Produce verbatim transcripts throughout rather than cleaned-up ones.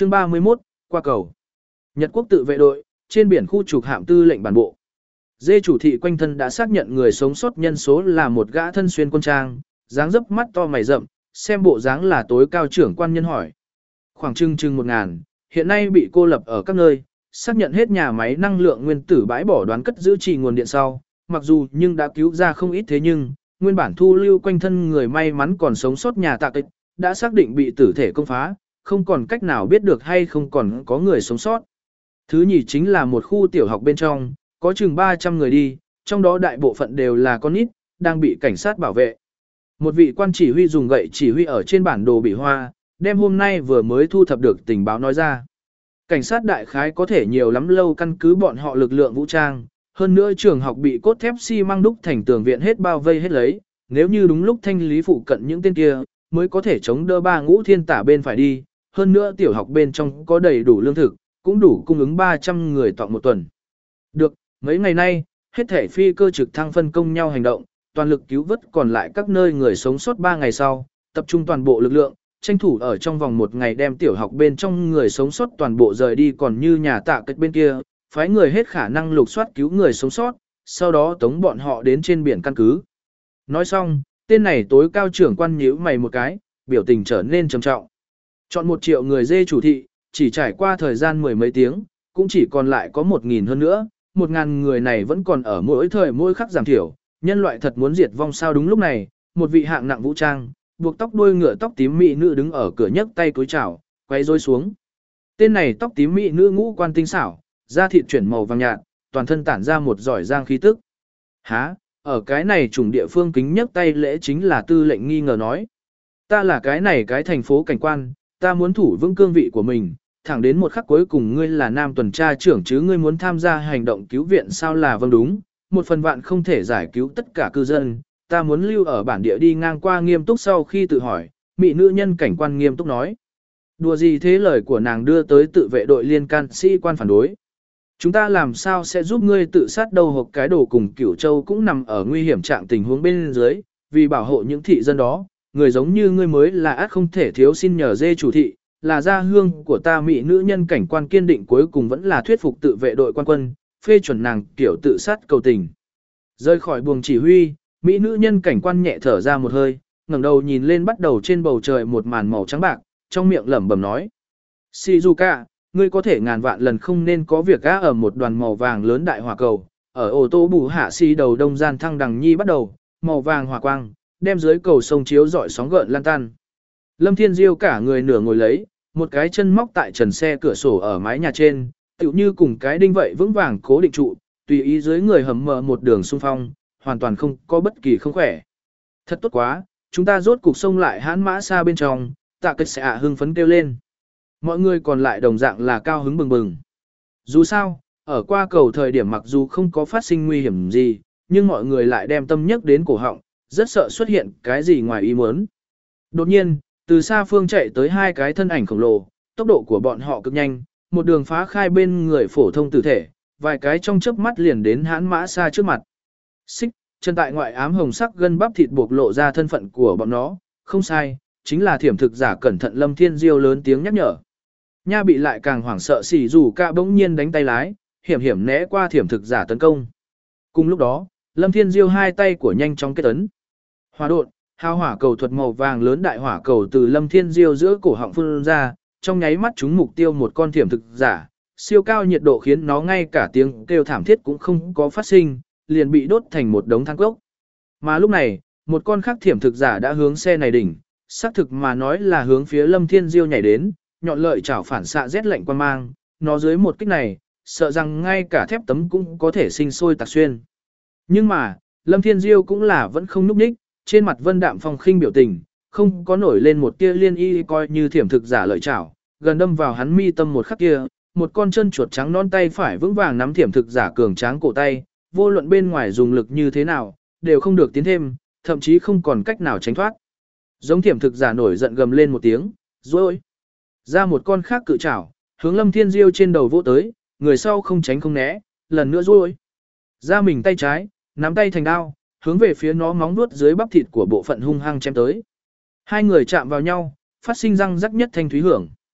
Chương ba mươi mốt, qua cầu. Nhật quốc tự vệ đội, trên biển khu trục hạm tư lệnh bản bộ. Dê chủ thị quanh thân đã xác nhận người sống sót nhân số là một gã thân xuyên quân trang, dáng dấp mắt to mày rậm, xem bộ dáng là tối cao trưởng quan nhân hỏi. Khoảng chừng chừng một ngàn, hiện nay bị cô lập ở các nơi, xác nhận hết nhà máy năng lượng nguyên tử bãi bỏ đoán cất giữ trì nguồn điện sau, mặc dù nhưng đã cứu ra không ít thế nhưng, nguyên bản thu lưu quanh thân người may mắn còn sống sót nhà tạ kịch, đã xác định bị tử thể công phá, không còn cách nào biết được hay không còn có người sống sót. Thứ nhì chính là một khu tiểu học bên trong, có chừng ba trăm người đi, trong đó đại bộ phận đều là con nít, đang bị cảnh sát bảo vệ. Một vị quan chỉ huy dùng gậy chỉ huy ở trên bản đồ bị hoa, đem hôm nay vừa mới thu thập được tình báo nói ra. Cảnh sát đại khái có thể nhiều lắm lâu căn cứ bọn họ lực lượng vũ trang, hơn nữa trường học bị cốt thép xi măng đúc thành tường viện hết bao vây hết lấy, nếu như đúng lúc thanh lý phụ cận những tên kia, mới có thể chống đỡ ba ngũ thiên tả bên phải đi, hơn nữa tiểu học bên trong có đầy đủ lương thực, cũng đủ cung ứng ba trăm người tọa một tuần. Được, mấy ngày nay, hết thể phi cơ trực thăng phân công nhau hành động, toàn lực cứu vớt còn lại các nơi người sống sót ba ngày sau, tập trung toàn bộ lực lượng, tranh thủ ở trong vòng một ngày đem tiểu học bên trong người sống sót toàn bộ rời đi, còn như nhà tạ cách bên kia, phái người hết khả năng lục soát cứu người sống sót, sau đó tống bọn họ đến trên biển căn cứ. Nói xong, tên này tối cao trưởng quan nhíu mày một cái, biểu tình trở nên trầm trọng. Chọn một triệu người dê chủ thị, chỉ trải qua thời gian mười mấy tiếng, cũng chỉ còn lại có một nghìn hơn nữa, một ngàn người này vẫn còn ở mỗi thời mỗi khắc giảm thiểu, nhân loại thật muốn diệt vong sao. Đúng lúc này, một vị hạng nặng vũ trang, buộc tóc đuôi ngựa tóc tím mỹ nữ đứng ở cửa nhấc tay cúi chào, quay rối xuống. Tên này tóc tím mỹ nữ ngũ quan tinh xảo, da thịt chuyển màu vàng nhạt, toàn thân tản ra một giỏi giang khí tức. Hả, ở cái này chủng địa phương kính nhấc tay lễ chính là tư lệnh nghi ngờ nói. Ta là cái này cái thành phố cảnh quan, ta muốn thủ vững cương vị của mình, thẳng đến một khắc cuối cùng ngươi là nam tuần tra trưởng chứ ngươi muốn tham gia hành động cứu viện sao là vâng đúng, một phần vạn không thể giải cứu tất cả cư dân, ta muốn lưu ở bản địa đi ngang qua nghiêm túc sau khi tự hỏi, mỹ nữ nhân cảnh quan nghiêm túc nói. Đùa gì thế, lời của nàng đưa tới tự vệ đội liên can sĩ quan phản đối. Chúng ta làm sao sẽ giúp ngươi tự sát đâu, hộp cái đồ cùng Cửu Châu cũng nằm ở nguy hiểm trạng tình huống bên dưới, vì bảo hộ những thị dân đó, người giống như ngươi mới là át không thể thiếu, xin nhờ dê chủ thị, là gia hương của ta. Mỹ nữ nhân cảnh quan kiên định cuối cùng vẫn là thuyết phục tự vệ đội quan quân, phê chuẩn nàng kiểu tự sát cầu tình. Rơi khỏi buồng chỉ huy, Mỹ nữ nhân cảnh quan nhẹ thở ra một hơi, ngẩng đầu nhìn lên bắt đầu trên bầu trời một màn màu trắng bạc, trong miệng lẩm bẩm nói. Shizuka, ngươi có thể ngàn vạn lần không nên có việc gã ở một đoàn màu vàng lớn đại hỏa cầu, ở ô tô bù hạ si đầu đông gian thăng đằng nhi bắt đầu, màu vàng hỏa quang, đem dưới cầu sông chiếu rọi sóng gợn lan tan. Lâm Thiên Diêu cả người nửa ngồi lấy, một cái chân móc tại trần xe cửa sổ ở mái nhà trên, tựu như cùng cái đinh vậy vững vàng cố định trụ, tùy ý dưới người hầm mờ một đường xung phong, hoàn toàn không có bất kỳ không khỏe. Thật tốt quá, chúng ta rốt cục sông lại hãn mã xa bên trong, tạ cách sẽ ạ hưng phấn kêu lên. Mọi người còn lại đồng dạng là cao hứng bừng bừng. Dù sao, ở qua cầu thời điểm mặc dù không có phát sinh nguy hiểm gì, nhưng mọi người lại đem tâm nhắc đến cổ họng, rất sợ xuất hiện cái gì ngoài ý muốn. Đột nhiên, từ xa phương chạy tới hai cái thân ảnh khổng lồ, tốc độ của bọn họ cực nhanh, một đường phá khai bên người phổ thông tử thể, vài cái trong chớp mắt liền đến hãn mã xa trước mặt. Xích, chân tại ngoại ám hồng sắc gân bắp thịt buộc lộ ra thân phận của bọn nó, không sai, chính là thiểm thực giả. Cẩn thận, Lâm Thiên Diêu lớn tiếng nhắc nhở. Nha bị lại càng hoảng sợ xỉ dù cả bỗng nhiên đánh tay lái, hiểm hiểm né qua thiểm thực giả tấn công. Cùng lúc đó, Lâm Thiên Diêu hai tay của nhanh chóng kết ấn. Hỏa độn, hào hỏa cầu thuật màu vàng lớn đại hỏa cầu từ Lâm Thiên Diêu giữa cổ họng phun ra, trong nháy mắt trúng mục tiêu một con thiểm thực giả, siêu cao nhiệt độ khiến nó ngay cả tiếng kêu thảm thiết cũng không có phát sinh, liền bị đốt thành một đống than cốc. Mà lúc này, một con khác thiểm thực giả đã hướng xe này đỉnh, xác thực mà nói là hướng phía Lâm Thiên Diêu nhảy đến, nhọn lợi chảo phản xạ rét lạnh quan mang, nó dưới một kích này, sợ rằng ngay cả thép tấm cũng có thể sinh sôi tạc xuyên. Nhưng mà, Lâm Thiên Diêu cũng là vẫn không núp ních, trên mặt vân đạm phong khinh biểu tình, không có nổi lên một tia liên y, coi như thiểm thực giả lợi chảo, gần đâm vào hắn mi tâm một khắc kia, một con chân chuột trắng non tay phải vững vàng nắm thiểm thực giả cường tráng cổ tay, vô luận bên ngoài dùng lực như thế nào, đều không được tiến thêm, thậm chí không còn cách nào tránh thoát. Giống thiểm thực giả nổi giận gầm lên một tiếng, rồi ra một con khác cự chảo, hướng Lâm Thiên Diêu trên đầu vỗ tới, người sau không tránh không né, lần nữa rồi ra mình tay trái, nắm tay thành đao, hướng về phía nó móng vuốt dưới bắp thịt của bộ phận hung hăng chém tới. Hai người chạm vào nhau, phát sinh răng rắc nhất thanh thúy hưởng.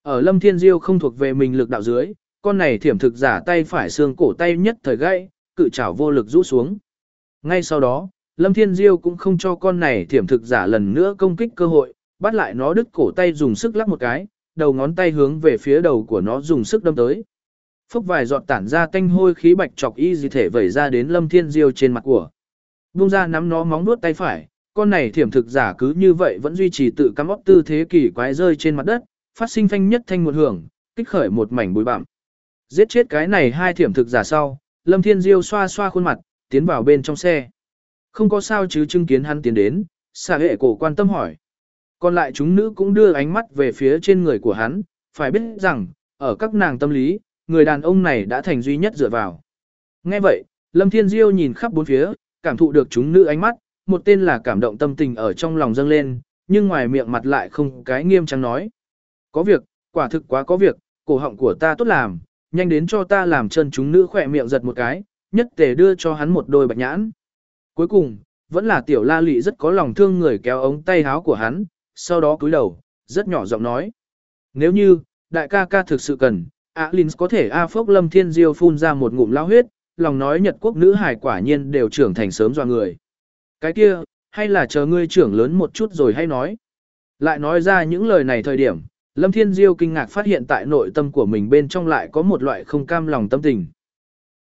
Ở Lâm Thiên Diêu không thuộc về mình lực đạo dưới, con này thiểm thực giả tay phải xương cổ tay nhất thời gãy, cự chảo vô lực rũ xuống. Ngay sau đó, Lâm Thiên Diêu cũng không cho con này thiểm thực giả lần nữa công kích cơ hội, bắt lại nó đứt cổ tay dùng sức lắc một cái, đầu ngón tay hướng về phía đầu của nó dùng sức đâm tới. Phốc vài giọt tản ra tanh hôi khí bạch chọc y dị thể vẩy ra đến Lâm Thiên Diêu trên mặt của. Buông ra nắm nó móng nuốt tay phải, con này thiểm thực giả cứ như vậy vẫn duy trì tự cắm óc tư thế kỳ quái rơi trên mặt đất, phát sinh phanh nhất thanh một hưởng, kích khởi một mảnh bụi bặm. Giết chết cái này hai thiểm thực giả sau, Lâm Thiên Diêu xoa xoa khuôn mặt, tiến vào bên trong xe. Không có sao chứ, chứng kiến hắn tiến đến, xạ hệ cổ quan tâm hỏi. Còn lại chúng nữ cũng đưa ánh mắt về phía trên người của hắn, phải biết rằng, ở các nàng tâm lý, người đàn ông này đã thành duy nhất dựa vào. Nghe vậy, Lâm Thiên Diêu nhìn khắp bốn phía, cảm thụ được chúng nữ ánh mắt, một tên là cảm động tâm tình ở trong lòng dâng lên, nhưng ngoài miệng mặt lại không cái nghiêm trang nói. Có việc, quả thực quá có việc, cổ họng của ta tốt làm, nhanh đến cho ta làm chân. Chúng nữ khỏe miệng giật một cái, nhất tề đưa cho hắn một đôi bạch nhãn. Cuối cùng, vẫn là tiểu la lị rất có lòng thương người kéo ống tay áo của hắn, sau đó cúi đầu, rất nhỏ giọng nói. Nếu như, đại ca ca thực sự cần, Alins có thể A Phốc. Lâm Thiên Diêu phun ra một ngụm lao huyết, lòng nói Nhật quốc nữ hải quả nhiên đều trưởng thành sớm dọa người. Cái kia, hay là chờ ngươi trưởng lớn một chút rồi hay nói. Lại nói ra những lời này thời điểm, Lâm Thiên Diêu kinh ngạc phát hiện tại nội tâm của mình bên trong lại có một loại không cam lòng tâm tình.